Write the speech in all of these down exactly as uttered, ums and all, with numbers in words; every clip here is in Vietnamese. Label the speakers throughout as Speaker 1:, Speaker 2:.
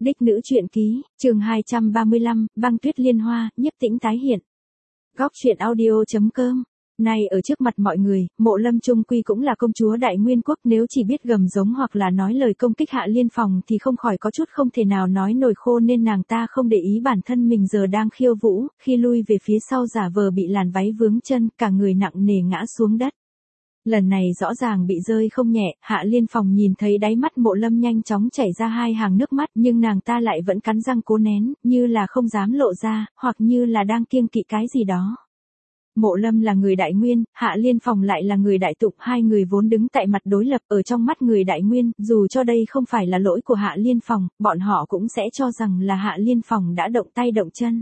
Speaker 1: Đích nữ truyện ký, chương hai trăm ba mươi lăm, băng tuyết liên hoa, nhiếp tĩnh tái hiện. Góc truyện audio.com. Nay ở trước mặt mọi người, Mộ Lâm chung quy cũng là công chúa Đại Nguyên Quốc, nếu chỉ biết gầm giống hoặc là nói lời công kích Hạ Liên Phòng thì không khỏi có chút không thể nào nói nổi khô, nên nàng ta không để ý bản thân mình giờ đang khiêu vũ, khi lui về phía sau giả vờ bị làn váy vướng chân, cả người nặng nề ngã xuống đất. Lần này rõ ràng bị rơi không nhẹ, Hạ Liên Phòng nhìn thấy đáy mắt Mộ Lâm nhanh chóng chảy ra hai hàng nước mắt, nhưng nàng ta lại vẫn cắn răng cố nén, như là không dám lộ ra, hoặc như là đang kiêng kỵ cái gì đó. Mộ Lâm là người Đại Nguyên, Hạ Liên Phòng lại là người Đại Tụng, hai người vốn đứng tại mặt đối lập, ở trong mắt người Đại Nguyên, dù cho đây không phải là lỗi của Hạ Liên Phòng, bọn họ cũng sẽ cho rằng là Hạ Liên Phòng đã động tay động chân.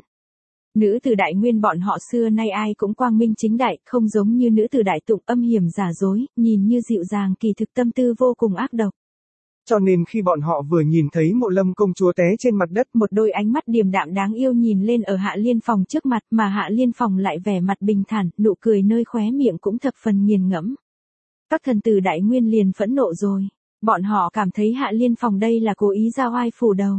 Speaker 1: Nữ tử Đại Nguyên bọn họ xưa nay ai cũng quang minh chính đại, không giống như nữ tử Đại Tụng âm hiểm giả dối, nhìn như dịu dàng kỳ thực tâm tư vô cùng ác độc.
Speaker 2: Cho nên khi bọn họ vừa nhìn thấy Mộ Lâm công chúa té trên mặt đất,
Speaker 1: một đôi ánh mắt điềm đạm đáng yêu nhìn lên ở Hạ Liên Phòng trước mặt, mà Hạ Liên Phòng lại vẻ mặt bình thản, nụ cười nơi khóe miệng cũng thập phần nghiền ngẫm. Các thần tử Đại Nguyên liền phẫn nộ rồi, bọn họ cảm thấy Hạ Liên Phòng đây là cố ý giao oai phủ đầu.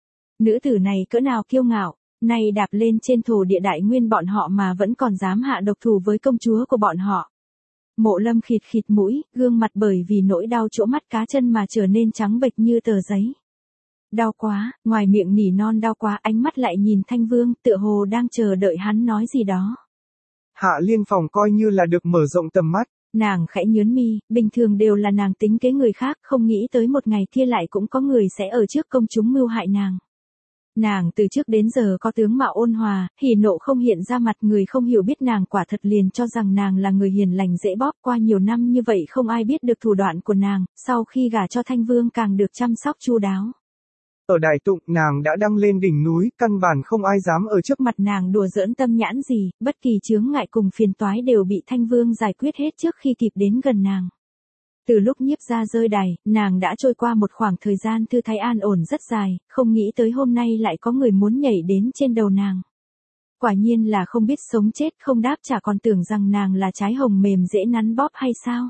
Speaker 1: Nữ tử này cỡ nào kiêu ngạo, nay đạp lên trên thổ địa Đại Nguyên bọn họ mà vẫn còn dám hạ độc thủ với công chúa của bọn họ. Mộ Lâm khịt khịt mũi, gương mặt bởi vì nỗi đau chỗ mắt cá chân mà trở nên trắng bệch như tờ giấy. Đau quá, ngoài miệng nỉ non đau quá, ánh mắt lại nhìn Thanh Vương, tựa hồ đang chờ đợi hắn nói gì đó.
Speaker 2: Hạ Liên Phòng coi như là được mở rộng tầm mắt.
Speaker 1: Nàng khẽ nhướng mi, bình thường đều là nàng tính kế người khác, không nghĩ tới một ngày kia lại cũng có người sẽ ở trước công chúng mưu hại nàng. Nàng từ trước đến giờ có tướng mạo ôn hòa, hỉ nộ không hiện ra mặt, người không hiểu biết nàng quả thật liền cho rằng nàng là người hiền lành dễ bóp. Qua nhiều năm như vậy không ai biết được thủ đoạn của nàng, sau khi gả cho Thanh Vương càng được chăm sóc chu đáo.
Speaker 2: Ở Đại Tụng nàng đã đăng lên đỉnh núi, căn bản không ai dám ở trước
Speaker 1: mặt nàng đùa giỡn tâm nhãn gì, bất kỳ chướng ngại cùng phiền toái đều bị Thanh Vương giải quyết hết trước khi kịp đến gần nàng. Từ lúc Nhiếp gia rơi đày, nàng đã trôi qua một khoảng thời gian thư thái an ổn rất dài, không nghĩ tới hôm nay lại có người muốn nhảy đến trên đầu nàng. Quả nhiên là không biết sống chết, không đáp trả, còn tưởng rằng nàng là trái hồng mềm dễ nắn bóp hay sao.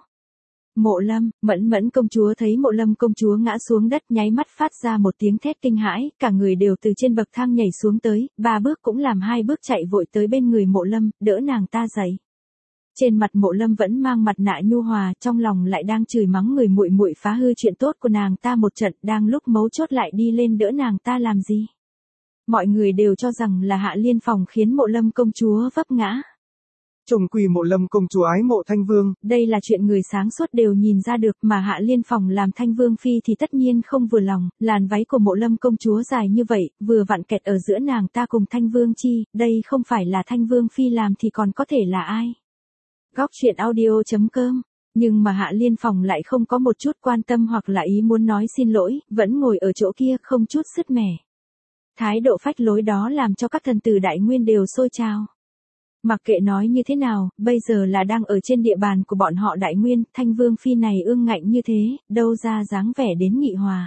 Speaker 1: Mộ Lâm, Mẫn Mẫn công chúa thấy Mộ Lâm công chúa ngã xuống đất, nháy mắt phát ra một tiếng thét kinh hãi, cả người đều từ trên bậc thang nhảy xuống tới, ba bước cũng làm hai bước chạy vội tới bên người Mộ Lâm, đỡ nàng ta dậy. Trên mặt Mộ Lâm vẫn mang mặt nạ nhu hòa, trong lòng lại đang chửi mắng người muội muội phá hư chuyện tốt của nàng ta một trận, đang lúc mấu chốt lại đi lên đỡ nàng ta làm gì. Mọi người đều cho rằng là Hạ Liên Phòng khiến Mộ Lâm công chúa vấp ngã.
Speaker 2: Chồng quỳ Mộ Lâm công chúa ái mộ Thanh Vương.
Speaker 1: Đây là chuyện người sáng suốt đều nhìn ra được, mà Hạ Liên Phòng làm Thanh Vương phi thì tất nhiên không vừa lòng, làn váy của Mộ Lâm công chúa dài như vậy, vừa vặn kẹt ở giữa nàng ta cùng Thanh Vương chi, đây không phải là Thanh Vương phi làm thì còn có thể là ai. Góc truyện audio.com. Nhưng mà Hạ Liên Phòng lại không có một chút quan tâm hoặc là ý muốn nói xin lỗi, vẫn ngồi ở chỗ kia không chút sứt mẻ. Thái độ phách lối đó làm cho các thần tử Đại Nguyên đều sôi trào. Mặc kệ nói như thế nào, bây giờ là đang ở trên địa bàn của bọn họ Đại Nguyên, Thanh Vương phi này ương ngạnh như thế, đâu ra dáng vẻ đến nghị hòa.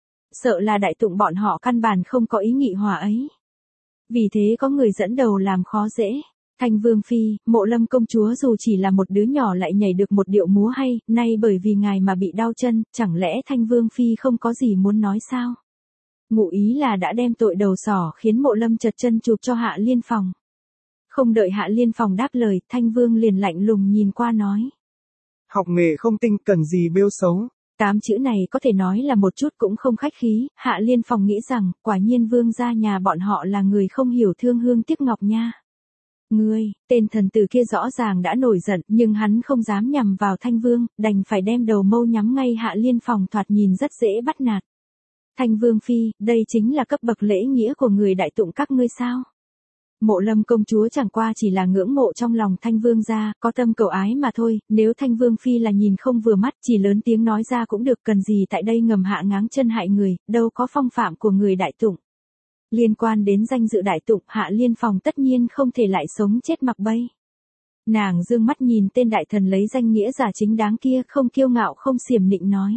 Speaker 1: Sợ là Đại Tụng bọn họ căn bản không có ý nghị hòa ấy. Vì thế có người dẫn đầu làm khó dễ. Thanh Vương phi, Mộ Lâm công chúa dù chỉ là một đứa nhỏ lại nhảy được một điệu múa hay, nay bởi vì ngài mà bị đau chân, chẳng lẽ Thanh Vương phi không có gì muốn nói sao? Ngụ ý là đã đem tội đầu sỏ khiến Mộ Lâm chật chân chụp cho Hạ Liên Phòng. Không đợi Hạ Liên Phòng đáp lời, Thanh Vương liền lạnh lùng nhìn qua nói.
Speaker 2: Học nghề không tinh cần gì bêu xấu.
Speaker 1: Tám chữ này có thể nói là một chút cũng không khách khí, Hạ Liên Phòng nghĩ rằng, quả nhiên vương gia nhà bọn họ là người không hiểu thương hương tiếc ngọc nha. Ngươi, tên thần tử kia rõ ràng đã nổi giận, nhưng hắn không dám nhằm vào Thanh Vương, đành phải đem đầu mâu nhắm ngay Hạ Liên Phòng, thoạt nhìn rất dễ bắt nạt. Thanh Vương phi, đây chính là cấp bậc lễ nghĩa của người Đại Tụng các ngươi sao? Mộ Lâm công chúa chẳng qua chỉ là ngưỡng mộ trong lòng Thanh Vương gia, có tâm cầu ái mà thôi, nếu Thanh Vương phi là nhìn không vừa mắt, chỉ lớn tiếng nói ra cũng được, cần gì tại đây ngầm hạ ngáng chân hại người, đâu có phong phạm của người Đại Tụng. Liên quan đến danh dự Đại Tụng, Hạ Liên Phòng tất nhiên không thể lại sống chết mặc bay. Nàng dương mắt nhìn tên đại thần lấy danh nghĩa giả chính đáng kia, không kiêu ngạo không xiểm nịnh nói.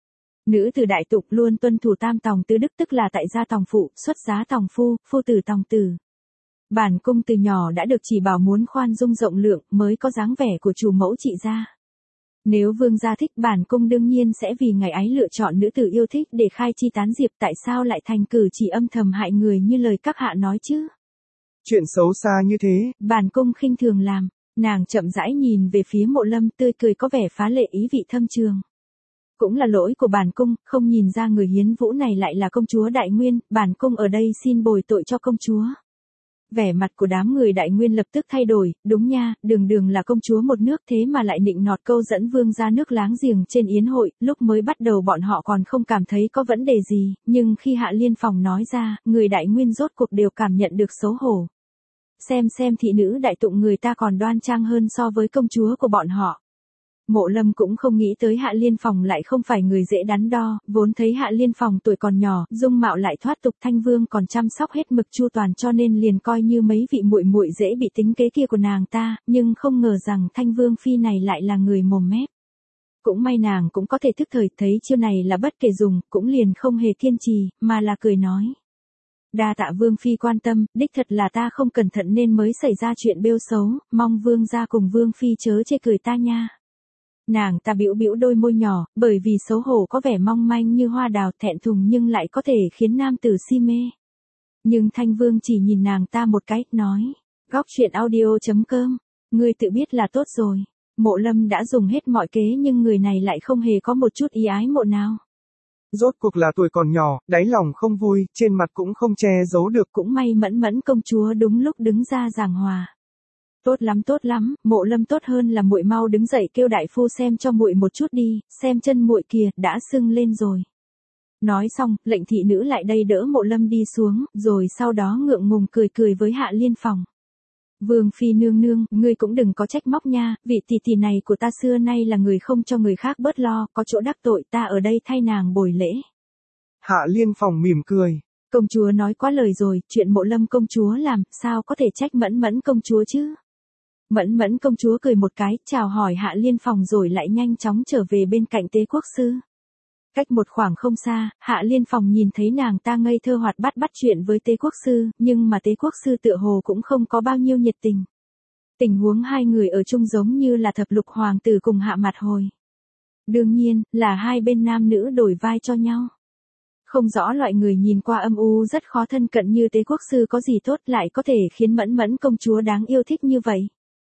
Speaker 1: Nữ tử Đại Tụng luôn tuân thủ tam tòng tứ đức, tức là tại gia tòng phụ, xuất giá tòng phu, phu tử tòng tử. Bản cung từ nhỏ đã được chỉ bảo muốn khoan dung rộng lượng mới có dáng vẻ của chủ mẫu trị gia. Nếu vương gia thích bản cung đương nhiên sẽ vì ngày ấy lựa chọn nữ tử yêu thích để khai chi tán diệp, tại sao lại thành cử chỉ âm thầm hại người như lời các hạ nói chứ?
Speaker 2: Chuyện xấu xa như thế,
Speaker 1: bản cung khinh thường làm. Nàng chậm rãi nhìn về phía Mộ Lâm, tươi cười có vẻ phá lệ ý vị thâm trường. Cũng là lỗi của bản cung, không nhìn ra người hiến vũ này lại là công chúa Đại Nguyên, bản cung ở đây xin bồi tội cho công chúa. Vẻ mặt của đám người Đại Nguyên lập tức thay đổi, đúng nha, đường đường là công chúa một nước thế mà lại nịnh nọt câu dẫn vương ra nước láng giềng trên yến hội, lúc mới bắt đầu bọn họ còn không cảm thấy có vấn đề gì, nhưng khi Hạ Liên Phòng nói ra, người Đại Nguyên rốt cuộc đều cảm nhận được xấu hổ. Xem xem thị nữ đại tụng người ta còn đoan trang hơn so với công chúa của bọn họ. Mộ Lâm cũng không nghĩ tới Hạ Liên Phòng lại không phải người dễ đắn đo, vốn thấy Hạ Liên Phòng tuổi còn nhỏ, dung mạo lại thoát tục, Thanh Vương còn chăm sóc hết mực chu toàn cho nên liền coi như mấy vị muội muội dễ bị tính kế kia của nàng ta, nhưng không ngờ rằng Thanh Vương phi này lại là người mồm mép. Cũng may nàng cũng có thể thức thời, thấy chiêu này là bất kể dùng, cũng liền không hề kiên trì, mà là cười nói. Đa tạ Vương phi quan tâm, đích thật là ta không cẩn thận nên mới xảy ra chuyện bêu xấu, mong Vương gia cùng Vương phi chớ chê cười ta nha. Nàng ta bĩu bĩu đôi môi nhỏ, bởi vì xấu hổ có vẻ mong manh như hoa đào, thẹn thùng nhưng lại có thể khiến nam tử si mê. Nhưng Thanh Vương chỉ nhìn nàng ta một cái, nói, góc truyện audio chấm com, ngươi tự biết là tốt rồi. Mộ Lâm đã dùng hết mọi kế nhưng người này lại không hề có một chút ý ái mộ nào.
Speaker 2: Rốt cuộc là tuổi còn nhỏ, đáy lòng không vui, trên mặt cũng không che giấu được.
Speaker 1: Cũng may Mẫn Mẫn công chúa đúng lúc đứng ra giảng hòa. Tốt lắm tốt lắm, Mộ Lâm tốt hơn là muội mau đứng dậy kêu đại phu xem cho muội một chút đi, xem chân muội kìa, đã sưng lên rồi. Nói xong, lệnh thị nữ lại đây đỡ Mộ Lâm đi xuống, rồi sau đó ngượng ngùng cười cười với Hạ Liên Phòng. Vương phi nương nương, ngươi cũng đừng có trách móc nha, vị tỷ tỷ này của ta xưa nay là người không cho người khác bớt lo, có chỗ đắc tội ta ở đây thay nàng bồi lễ.
Speaker 2: Hạ Liên Phòng mỉm cười.
Speaker 1: Công chúa nói quá lời rồi, chuyện Mộ Lâm công chúa làm, sao có thể trách Mẫn Mẫn công chúa chứ? Mẫn Mẫn công chúa cười một cái, chào hỏi Hạ Liên Phòng rồi lại nhanh chóng trở về bên cạnh Tế Quốc sư. Cách một khoảng không xa, Hạ Liên Phòng nhìn thấy nàng ta ngây thơ hoạt bát bắt chuyện với Tế Quốc sư, nhưng mà Tế Quốc sư tựa hồ cũng không có bao nhiêu nhiệt tình. Tình huống hai người ở chung giống như là thập lục hoàng tử cùng Hạ Mặt Hồi. Đương nhiên, là hai bên nam nữ đổi vai cho nhau. Không rõ loại người nhìn qua âm u rất khó thân cận như Tế Quốc sư có gì tốt lại có thể khiến Mẫn Mẫn công chúa đáng yêu thích như vậy.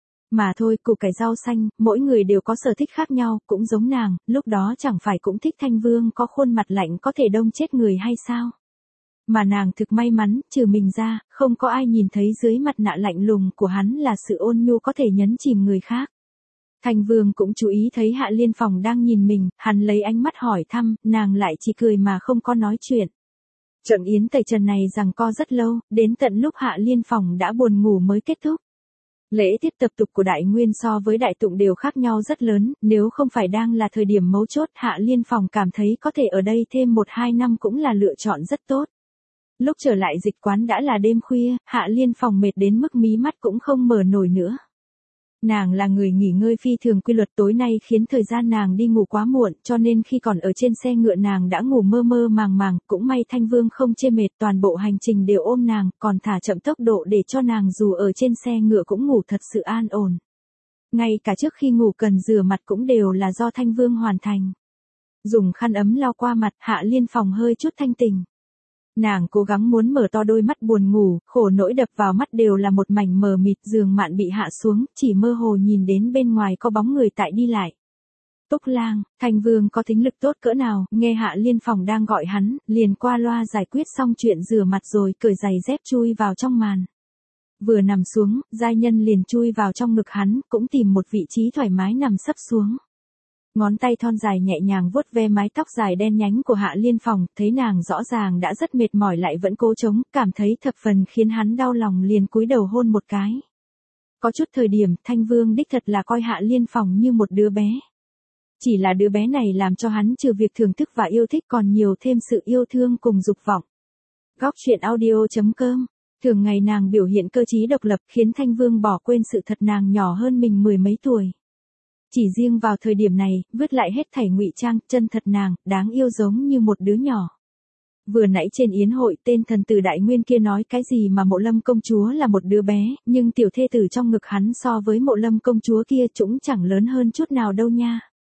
Speaker 1: Mà thôi, củ cải rau xanh, mỗi người đều có sở thích khác nhau, cũng giống nàng, lúc đó chẳng phải cũng thích Thanh Vương có khuôn mặt lạnh có thể đông chết người hay sao? Mà nàng thực may mắn, trừ mình ra, không có ai nhìn thấy dưới mặt nạ lạnh lùng của hắn là sự ôn nhu có thể nhấn chìm người khác. Thanh Vương cũng chú ý thấy Hạ Liên Phòng đang nhìn mình, hắn lấy ánh mắt hỏi thăm, nàng lại chỉ cười mà không có nói chuyện. Trận yến tẩy trần này giằng co rất lâu, đến tận lúc Hạ Liên Phòng đã buồn ngủ mới kết thúc. Lễ tiết tập tục của Đại Nguyên so với Đại Tụng đều khác nhau rất lớn, nếu không phải đang là thời điểm mấu chốt Hạ Liên Phòng cảm thấy có thể ở đây thêm một hai năm cũng là lựa chọn rất tốt. Lúc trở lại dịch quán đã là đêm khuya, Hạ Liên Phòng mệt đến mức mí mắt cũng không mở nổi nữa. Nàng là người nghỉ ngơi phi thường quy luật, tối nay khiến thời gian nàng đi ngủ quá muộn cho nên khi còn ở trên xe ngựa nàng đã ngủ mơ mơ màng màng, cũng may Thanh Vương không chê mệt, toàn bộ hành trình đều ôm nàng, còn thả chậm tốc độ để cho nàng dù ở trên xe ngựa cũng ngủ thật sự an ổn. Ngay cả trước khi ngủ cần rửa mặt cũng đều là do Thanh Vương hoàn thành. Dùng khăn ấm lau qua mặt, Hạ Liên Phòng hơi chút thanh tỉnh. Nàng cố gắng muốn mở to đôi mắt buồn ngủ, khổ nỗi đập vào mắt đều là một mảnh mờ mịt, giường mạn bị hạ xuống, chỉ mơ hồ nhìn đến bên ngoài có bóng người tại đi lại. Túc Lang, Thanh Vương có thính lực tốt cỡ nào, nghe Hạ Liên Phòng đang gọi hắn, liền qua loa giải quyết xong chuyện rửa mặt rồi cởi giày dép chui vào trong màn. Vừa nằm xuống, giai nhân liền chui vào trong ngực hắn, cũng tìm một vị trí thoải mái nằm sấp xuống. Ngón tay thon dài nhẹ nhàng vuốt ve mái tóc dài đen nhánh của Hạ Liên Phòng, thấy nàng rõ ràng đã rất mệt mỏi lại vẫn cố chống, cảm thấy thập phần khiến hắn đau lòng liền cúi đầu hôn một cái. Có chút thời điểm, Thanh Vương đích thật là coi Hạ Liên Phòng như một đứa bé. Chỉ là đứa bé này làm cho hắn trừ việc thưởng thức và yêu thích còn nhiều thêm sự yêu thương cùng dục vọng. Góc truyện audio chấm com. Thường ngày nàng biểu hiện cơ trí độc lập khiến Thanh Vương bỏ quên sự thật nàng nhỏ hơn mình mười mấy tuổi. Chỉ riêng vào thời điểm này, vứt lại hết thảy ngụy trang, chân thật nàng, đáng yêu giống như một đứa nhỏ. Vừa nãy trên yến hội tên thần tử Đại Nguyên kia nói cái gì mà Mộ Lâm công chúa là một đứa bé, nhưng tiểu thê tử trong ngực hắn so với Mộ Lâm công chúa kia cũng chẳng lớn hơn chút nào đâu nha.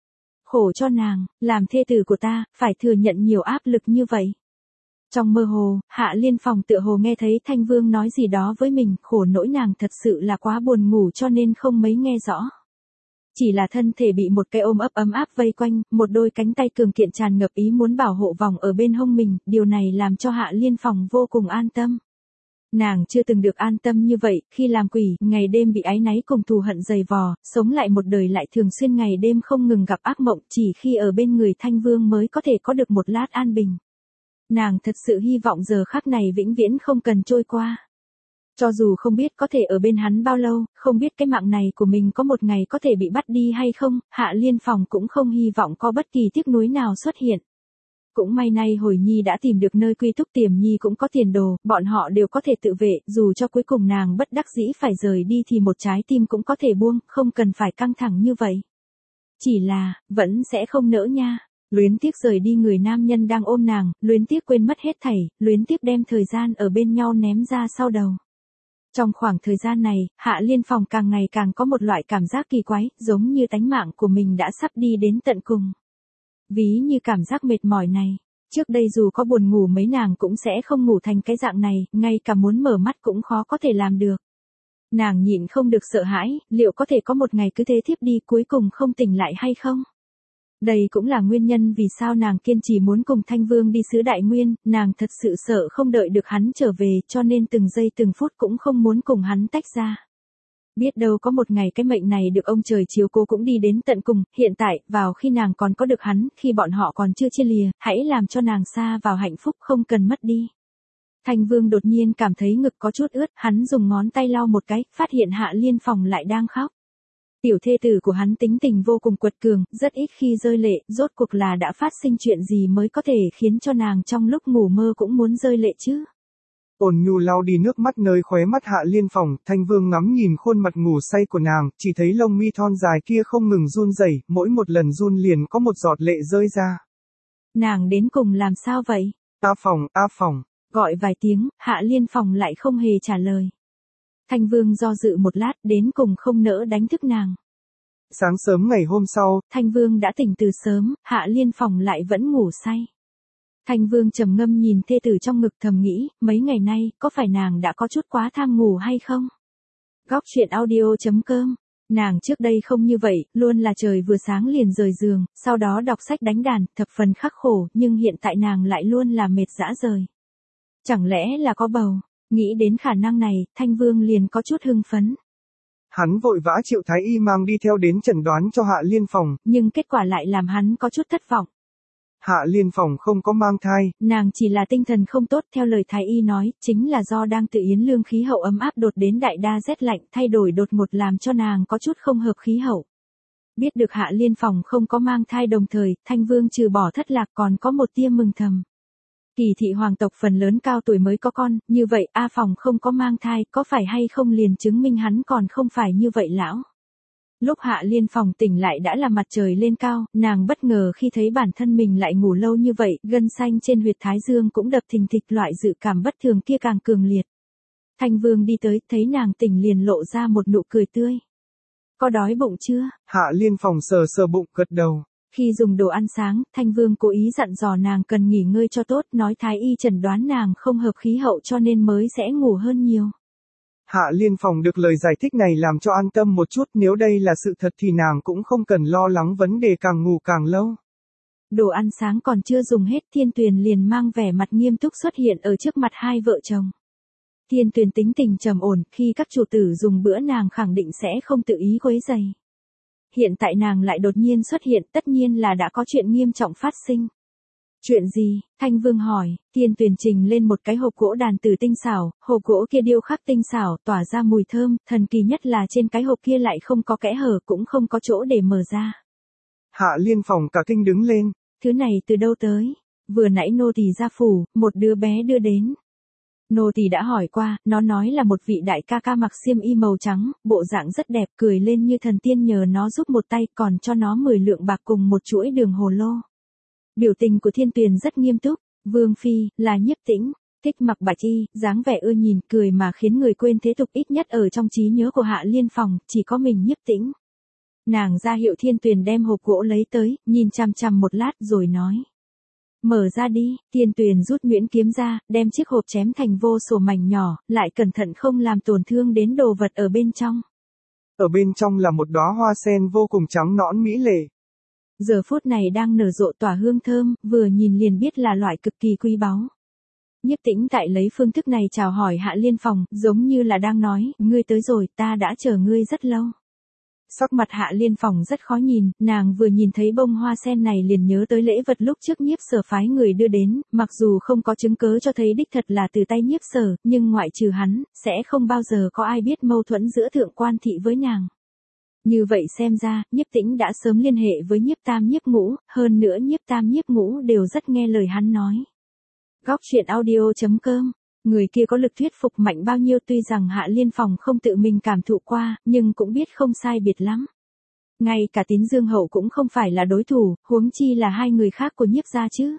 Speaker 1: khổ cho nàng, làm thê tử của ta, phải thừa nhận nhiều áp lực như vậy. Trong mơ hồ, Hạ Liên Phòng tựa hồ nghe thấy Thanh Vương nói gì đó với mình, khổ nỗi nàng thật sự là quá buồn ngủ cho nên không mấy nghe rõ. Chỉ là thân thể bị một cái ôm ấp ấm áp vây quanh, một đôi cánh tay cường kiện tràn ngập ý muốn bảo hộ vòng ở bên hông mình, điều này làm cho Hạ Liên Phòng vô cùng an tâm. Nàng chưa từng được an tâm như vậy, khi làm quỷ, ngày đêm bị áy náy cùng thù hận dày vò, sống lại một đời lại thường xuyên ngày đêm không ngừng gặp ác mộng, chỉ khi ở bên người Thanh Vương mới có thể có được một lát an bình. Nàng thật sự hy vọng giờ khắc này vĩnh viễn không cần trôi qua. Cho dù không biết có thể ở bên hắn bao lâu, không biết cái mạng này của mình có một ngày có thể bị bắt đi hay không, Hạ Liên Phòng cũng không hy vọng có bất kỳ tiếc nuối nào xuất hiện. Cũng may nay Hồi Nhi đã tìm được nơi quy túc, Tiềm Nhi cũng có tiền đồ, bọn họ đều có thể tự vệ, dù cho cuối cùng nàng bất đắc dĩ phải rời đi thì một trái tim cũng có thể buông, không cần phải căng thẳng như vậy. Chỉ là, vẫn sẽ không nỡ nha. Luyến tiếc rời đi người nam nhân đang ôm nàng, luyến tiếc quên mất hết thảy, luyến tiếc đem thời gian ở bên nhau ném ra sau đầu. Trong khoảng thời gian này, Hạ Liên Phòng càng ngày càng có một loại cảm giác kỳ quái, giống như tánh mạng của mình đã sắp đi đến tận cùng. Ví như cảm giác mệt mỏi này, trước đây dù có buồn ngủ mấy nàng cũng sẽ không ngủ thành cái dạng này, ngay cả muốn mở mắt cũng khó có thể làm được. Nàng nhịn không được sợ hãi, liệu có thể có một ngày cứ thế thiếp đi cuối cùng không tỉnh lại hay không? Đây cũng là nguyên nhân vì sao nàng kiên trì muốn cùng Thanh Vương đi xứ Đại Nguyên, nàng thật sự sợ không đợi được hắn trở về cho nên từng giây từng phút cũng không muốn cùng hắn tách ra. Biết đâu có một ngày cái mệnh này được ông trời chiếu cố cũng đi đến tận cùng, hiện tại, vào khi nàng còn có được hắn, khi bọn họ còn chưa chia lìa, hãy làm cho nàng xa vào hạnh phúc không cần mất đi. Thanh Vương đột nhiên cảm thấy ngực có chút ướt, hắn dùng ngón tay lau một cái, phát hiện Hạ Liên Phòng lại đang khóc. Tiểu thê tử của hắn tính tình vô cùng quật cường, rất ít khi rơi lệ, rốt cuộc là đã phát sinh chuyện gì mới có thể khiến cho nàng trong lúc ngủ mơ cũng muốn rơi lệ chứ.
Speaker 2: Ôn nhu lau đi nước mắt nơi khóe mắt Hạ Liên Phòng, Thanh Vương ngắm nhìn khuôn mặt ngủ say của nàng, chỉ thấy lông mi thon dài kia không ngừng run rẩy, mỗi một lần run liền có một giọt lệ rơi ra.
Speaker 1: Nàng đến cùng làm sao vậy?
Speaker 2: A Phòng, A Phòng.
Speaker 1: Gọi vài tiếng, Hạ Liên Phòng lại không hề trả lời. Thanh Vương do dự một lát, đến cùng không nỡ đánh thức nàng.
Speaker 2: Sáng sớm ngày hôm sau,
Speaker 1: Thanh Vương đã tỉnh từ sớm, Hạ Liên Phòng lại vẫn ngủ say. Thanh Vương trầm ngâm nhìn thê tử trong ngực thầm nghĩ, mấy ngày nay, có phải nàng đã có chút quá tham ngủ hay không? Góc truyện audio chấm com. Nàng trước đây không như vậy, luôn là trời vừa sáng liền rời giường, sau đó đọc sách đánh đàn, thập phần khắc khổ, nhưng hiện tại nàng lại luôn là mệt rã rời. Chẳng lẽ là có bầu? Nghĩ đến khả năng này, Thanh Vương liền có chút hưng phấn.
Speaker 2: Hắn vội vã triệu thái y mang đi theo đến chẩn đoán cho Hạ Liên Phòng.
Speaker 1: Nhưng kết quả lại làm hắn có chút thất vọng.
Speaker 2: Hạ Liên Phòng không có mang thai.
Speaker 1: Nàng chỉ là tinh thần không tốt, theo lời thái y nói, chính là do đang tự yến lương khí hậu ấm áp đột đến đại đa rét lạnh, thay đổi đột ngột làm cho nàng có chút không hợp khí hậu. Biết được Hạ Liên Phòng không có mang thai đồng thời, Thanh Vương trừ bỏ thất lạc còn có một tia mừng thầm. Kỳ thị hoàng tộc phần lớn cao tuổi mới có con, như vậy A Phòng không có mang thai, có phải hay không liền chứng minh hắn còn không phải như vậy lão. Lúc Hạ Liên Phòng tỉnh lại đã là mặt trời lên cao, nàng bất ngờ khi thấy bản thân mình lại ngủ lâu như vậy, gân xanh trên huyệt thái dương cũng đập thình thịch, loại dự cảm bất thường kia càng cường liệt. Thanh Vương đi tới, thấy nàng tỉnh liền lộ ra một nụ cười tươi. Có đói bụng chưa?
Speaker 2: Hạ Liên Phòng sờ sờ bụng, gật đầu.
Speaker 1: Khi dùng đồ ăn sáng, Thanh Vương cố ý dặn dò nàng cần nghỉ ngơi cho tốt, nói thái y chẩn đoán nàng không hợp khí hậu cho nên mới sẽ ngủ hơn nhiều.
Speaker 2: Hạ Liên Phòng được lời giải thích này làm cho an tâm một chút, nếu đây là sự thật thì nàng cũng không cần lo lắng vấn đề càng ngủ càng lâu.
Speaker 1: Đồ ăn sáng còn chưa dùng hết, Thiên Tuyền liền mang vẻ mặt nghiêm túc xuất hiện ở trước mặt hai vợ chồng. Thiên Tuyền tính tình trầm ổn, khi các chủ tử dùng bữa nàng khẳng định sẽ không tự ý quấy rầy. Hiện tại nàng lại đột nhiên xuất hiện, tất nhiên là đã có chuyện nghiêm trọng phát sinh. Chuyện gì? Thanh Vương hỏi. Thiên Tuyền trình lên một cái hộp gỗ đàn tử tinh xảo, hộp gỗ kia điêu khắc tinh xảo, tỏa ra mùi thơm, thần kỳ nhất là trên cái hộp kia lại không có kẽ hở, cũng không có chỗ để mở ra.
Speaker 2: Hạ Liên Phòng cả kinh đứng lên.
Speaker 1: Thứ này từ đâu tới? Vừa nãy nô tỳ ra phủ, một đứa bé đưa đến. Nô tỳ đã hỏi qua, nó nói là một vị đại ca ca mặc xiêm y màu trắng, bộ dạng rất đẹp, cười lên như thần tiên nhờ nó giúp một tay, còn cho nó mười lượng bạc cùng một chuỗi đường hồ lô. Biểu tình của Thiên Tuyền rất nghiêm túc. Vương phi là Nhiếp Tĩnh, thích mặc bạch y, dáng vẻ ưa nhìn, cười mà khiến người quên thế tục, ít nhất ở trong trí nhớ của Hạ Liên Phòng, chỉ có mình Nhiếp Tĩnh. Nàng ra hiệu Thiên Tuyền đem hộp gỗ lấy tới, nhìn chằm chằm một lát rồi nói. Mở ra đi, Thiên Tuyền rút nhuyễn kiếm ra, đem chiếc hộp chém thành vô số mảnh nhỏ, lại cẩn thận không làm tổn thương đến đồ vật ở bên trong.
Speaker 2: Ở bên trong là một đóa hoa sen vô cùng trắng nõn mỹ lệ.
Speaker 1: Giờ phút này đang nở rộ tỏa hương thơm, vừa nhìn liền biết là loại cực kỳ quý báu. Nhiếp Tĩnh tại lấy phương thức này chào hỏi Hạ Liên Phòng, giống như là đang nói, ngươi tới rồi, ta đã chờ ngươi rất lâu. Sắc mặt Hạ Liên Phòng rất khó nhìn, nàng vừa nhìn thấy bông hoa sen này liền nhớ tới lễ vật lúc trước Nhiếp Sở phái người đưa đến, mặc dù không có chứng cớ cho thấy đích thật là từ tay Nhiếp Sở, nhưng ngoại trừ hắn, sẽ không bao giờ có ai biết mâu thuẫn giữa thượng quan thị với nàng. Như vậy xem ra, Nhiếp Tĩnh đã sớm liên hệ với Nhiếp Tam Nhiếp Ngũ, hơn nữa Nhiếp Tam Nhiếp Ngũ đều rất nghe lời hắn nói. Góc truyện audio chấm com. Người kia có lực thuyết phục mạnh bao nhiêu tuy rằng Hạ Liên Phòng không tự mình cảm thụ qua, nhưng cũng biết không sai biệt lắm. Ngay cả Tín Dương Hậu cũng không phải là đối thủ, huống chi là hai người khác của Nhiếp gia chứ.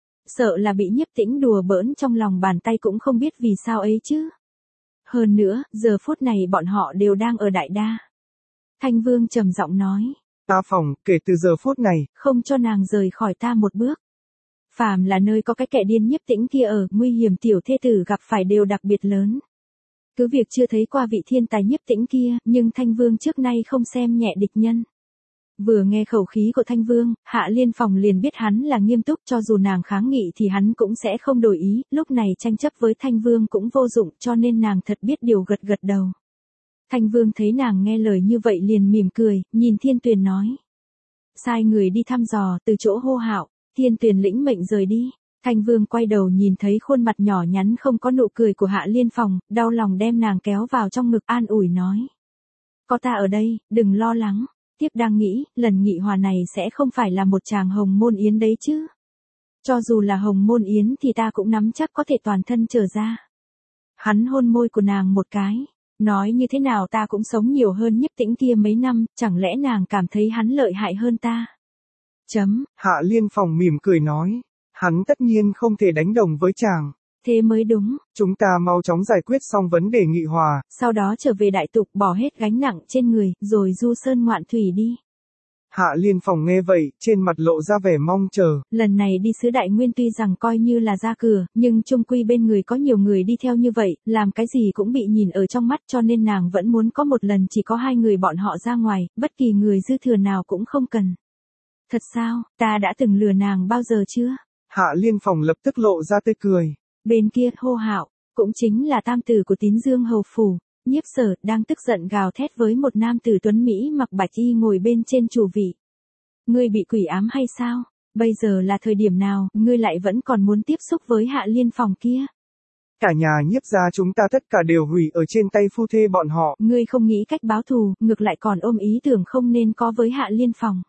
Speaker 1: Sợ là bị Nhiếp Tĩnh đùa bỡn trong lòng bàn tay cũng không biết vì sao ấy chứ. Hơn nữa, giờ phút này bọn họ đều đang ở Đại Đa. Thanh Vương trầm giọng nói.
Speaker 2: Ta phòng, kể từ giờ phút này,
Speaker 1: không cho nàng rời khỏi ta một bước. Phàm là nơi có cái kẻ điên Nhiếp Tĩnh kia ở, nguy hiểm tiểu thê tử gặp phải đều đặc biệt lớn. Cứ việc chưa thấy qua vị thiên tài Nhiếp Tĩnh kia, nhưng Thanh Vương trước nay không xem nhẹ địch nhân. Vừa nghe khẩu khí của Thanh Vương, Hạ Liên Phòng liền biết hắn là nghiêm túc, cho dù nàng kháng nghị thì hắn cũng sẽ không đổi ý, lúc này tranh chấp với Thanh Vương cũng vô dụng, cho nên nàng thật biết điều gật gật đầu. Thanh Vương thấy nàng nghe lời như vậy liền mỉm cười, nhìn Thiên Tuyền nói. Sai người đi thăm dò, từ chỗ hô hạo. Thiên Tuyền lĩnh mệnh rời đi. Thanh Vương quay đầu nhìn thấy khuôn mặt nhỏ nhắn không có nụ cười của Hạ Liên Phòng, đau lòng đem nàng kéo vào trong ngực an ủi nói. Có ta ở đây, đừng lo lắng. Tiếp đang nghĩ, lần nghị hòa này sẽ không phải là một chàng hồng môn yến đấy chứ. Cho dù là hồng môn yến thì ta cũng nắm chắc có thể toàn thân trở ra. Hắn hôn môi của nàng một cái. Nói như thế nào ta cũng sống nhiều hơn Nhiếp Tĩnh kia mấy năm, chẳng lẽ nàng cảm thấy hắn lợi hại hơn ta? Chấm.
Speaker 2: Hạ Liên Phòng mỉm cười nói. Hắn tất nhiên không thể đánh đồng với chàng.
Speaker 1: Thế mới đúng.
Speaker 2: Chúng ta mau chóng giải quyết xong vấn đề nghị hòa.
Speaker 1: Sau đó trở về đại tục bỏ hết gánh nặng trên người, rồi du sơn ngoạn thủy đi.
Speaker 2: Hạ Liên Phòng nghe vậy, trên mặt lộ ra vẻ mong chờ.
Speaker 1: Lần này đi xứ Đại Nguyên tuy rằng coi như là ra cửa, nhưng chung quy bên người có nhiều người đi theo như vậy, làm cái gì cũng bị nhìn ở trong mắt cho nên nàng vẫn muốn có một lần chỉ có hai người bọn họ ra ngoài, bất kỳ người dư thừa nào cũng không cần. Thật sao, ta đã từng lừa nàng bao giờ chưa?
Speaker 2: Hạ Liên Phòng lập tức lộ ra tươi cười.
Speaker 1: Bên kia, Hô Hạo, cũng chính là tam tử của Tín Dương hầu phủ, Nhiếp Sở đang tức giận gào thét với một nam tử tuấn Mỹ mặc bạch y ngồi bên trên chủ vị. Ngươi bị quỷ ám hay sao? Bây giờ là thời điểm nào, ngươi lại vẫn còn muốn tiếp xúc với Hạ Liên Phòng kia?
Speaker 2: Cả nhà Nhiếp gia chúng ta tất cả đều hủy ở trên tay phu thê bọn họ.
Speaker 1: Ngươi không nghĩ cách báo thù, ngược lại còn ôm ý tưởng không nên có với Hạ Liên Phòng.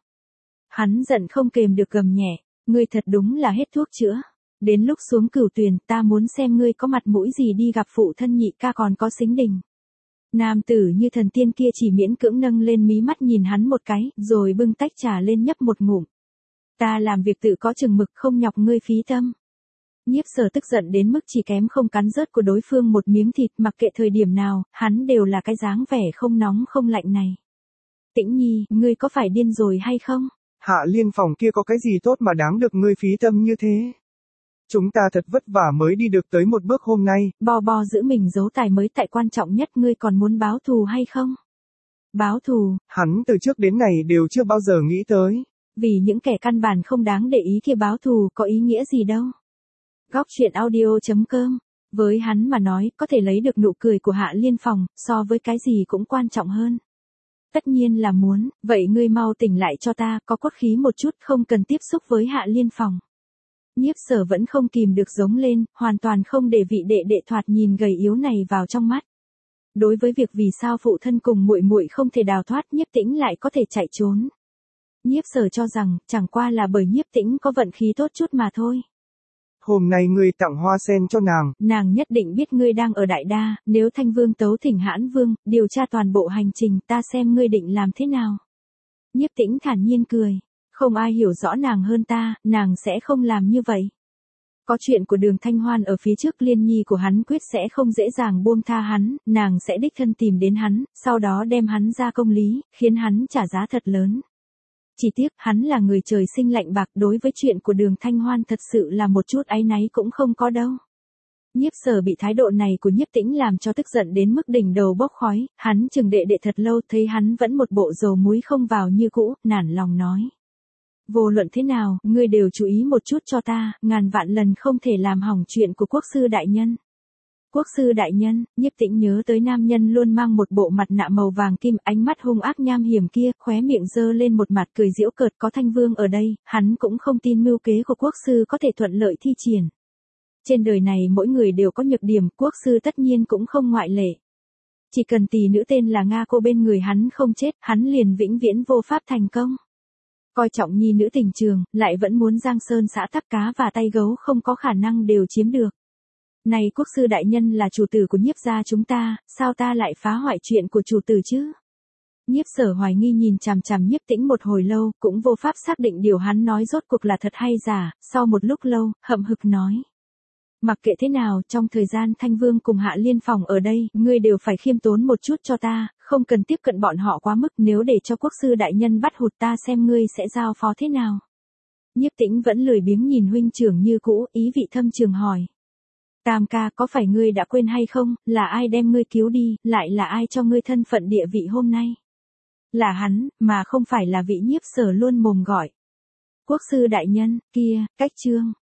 Speaker 1: Hắn giận không kềm được gầm nhẹ, ngươi thật đúng là hết thuốc chữa. Đến lúc xuống Cửu Tuyền, ta muốn xem ngươi có mặt mũi gì đi gặp phụ thân nhị ca còn có Sính Đình. Nam tử như thần tiên kia chỉ miễn cưỡng nâng lên mí mắt nhìn hắn một cái, rồi bưng tách trà lên nhấp một ngụm. Ta làm việc tự có chừng mực không nhọc ngươi phí tâm. Nhiếp Sở tức giận đến mức chỉ kém không cắn rớt của đối phương một miếng thịt, mặc kệ thời điểm nào, hắn đều là cái dáng vẻ không nóng không lạnh này. Tĩnh Nhi, ngươi có phải điên rồi hay không?
Speaker 2: Hạ Liên Phòng kia có cái gì tốt mà đáng được ngươi phí tâm như thế? Chúng ta thật vất vả mới đi được tới một bước hôm nay.
Speaker 1: Bo bo giữ mình giấu tài mới tại quan trọng nhất, ngươi còn muốn báo thù hay không? Báo thù?
Speaker 2: Hắn từ trước đến này đều chưa bao giờ nghĩ tới.
Speaker 1: Vì những kẻ căn bản không đáng để ý kia báo thù có ý nghĩa gì đâu. Góc truyện audio chấm com. Với hắn mà nói, có thể lấy được nụ cười của Hạ Liên Phòng, so với cái gì cũng quan trọng hơn. Tất nhiên là muốn, vậy ngươi mau tỉnh lại cho ta, có cốt khí một chút, không cần tiếp xúc với Hạ Liên Phòng. Nhiếp Sở vẫn không kìm được giống lên, hoàn toàn không để vị đệ đệ thoạt nhìn gầy yếu này vào trong mắt. Đối với việc vì sao phụ thân cùng muội muội không thể đào thoát, Nhiếp Tĩnh lại có thể chạy trốn. Nhiếp Sở cho rằng, chẳng qua là bởi Nhiếp Tĩnh có vận khí tốt chút mà thôi.
Speaker 2: Hôm nay ngươi tặng hoa sen cho nàng.
Speaker 1: Nàng nhất định biết ngươi đang ở Đại Đa, nếu Thanh Vương tấu thỉnh Hãn Vương, điều tra toàn bộ hành trình, ta xem ngươi định làm thế nào. Nhiếp Tĩnh thản nhiên cười. Không ai hiểu rõ nàng hơn ta, nàng sẽ không làm như vậy. Có chuyện của Đường Thanh Hoan ở phía trước, Liên Nhi của hắn quyết sẽ không dễ dàng buông tha hắn, nàng sẽ đích thân tìm đến hắn, sau đó đem hắn ra công lý, khiến hắn trả giá thật lớn. Chỉ tiếc, hắn là người trời sinh lạnh bạc, đối với chuyện của Đường Thanh Hoan thật sự là một chút áy náy cũng không có đâu. Nhiếp Sở bị thái độ này của Nhiếp Tĩnh làm cho tức giận đến mức đỉnh đầu bốc khói, hắn chừng đệ đệ thật lâu, thấy hắn vẫn một bộ dầu muối không vào như cũ, nản lòng nói. Vô luận thế nào, ngươi đều chú ý một chút cho ta, ngàn vạn lần không thể làm hỏng chuyện của quốc sư đại nhân. Quốc sư đại nhân, Nhiếp Tĩnh nhớ tới nam nhân luôn mang một bộ mặt nạ màu vàng kim, ánh mắt hung ác nham hiểm kia, khóe miệng giơ lên một mặt cười giễu cợt, có Thanh Vương ở đây, hắn cũng không tin mưu kế của quốc sư có thể thuận lợi thi triển. Trên đời này mỗi người đều có nhược điểm, quốc sư tất nhiên cũng không ngoại lệ. Chỉ cần tỷ nữ tên là Nga cô bên người hắn không chết, hắn liền vĩnh viễn vô pháp thành công. Coi trọng nhi nữ tình trường, lại vẫn muốn giang sơn xã tắc cá và tay gấu không có khả năng đều chiếm được. Này quốc sư đại nhân là chủ tử của Nhiếp gia chúng ta, sao ta lại phá hoại chuyện của chủ tử chứ? Nhiếp Sở hoài nghi nhìn chằm chằm Nhiếp Tĩnh một hồi lâu, cũng vô pháp xác định điều hắn nói rốt cuộc là thật hay giả, sau một lúc lâu, hậm hực nói. Mặc kệ thế nào, trong thời gian Thanh Vương cùng Hạ Liên Phòng ở đây, ngươi đều phải khiêm tốn một chút cho ta, không cần tiếp cận bọn họ quá mức, nếu để cho quốc sư đại nhân bắt hụt ta xem ngươi sẽ giao phó thế nào. Nhiếp Tĩnh vẫn lười biếng nhìn huynh trưởng như cũ, ý vị thâm trường hỏi. Tam ca, có phải ngươi đã quên hay không, là ai đem ngươi cứu đi, lại là ai cho ngươi thân phận địa vị hôm nay? Là hắn, mà không phải là vị Nhiếp Sở luôn mồm gọi. Quốc sư đại nhân, kia, cách trương.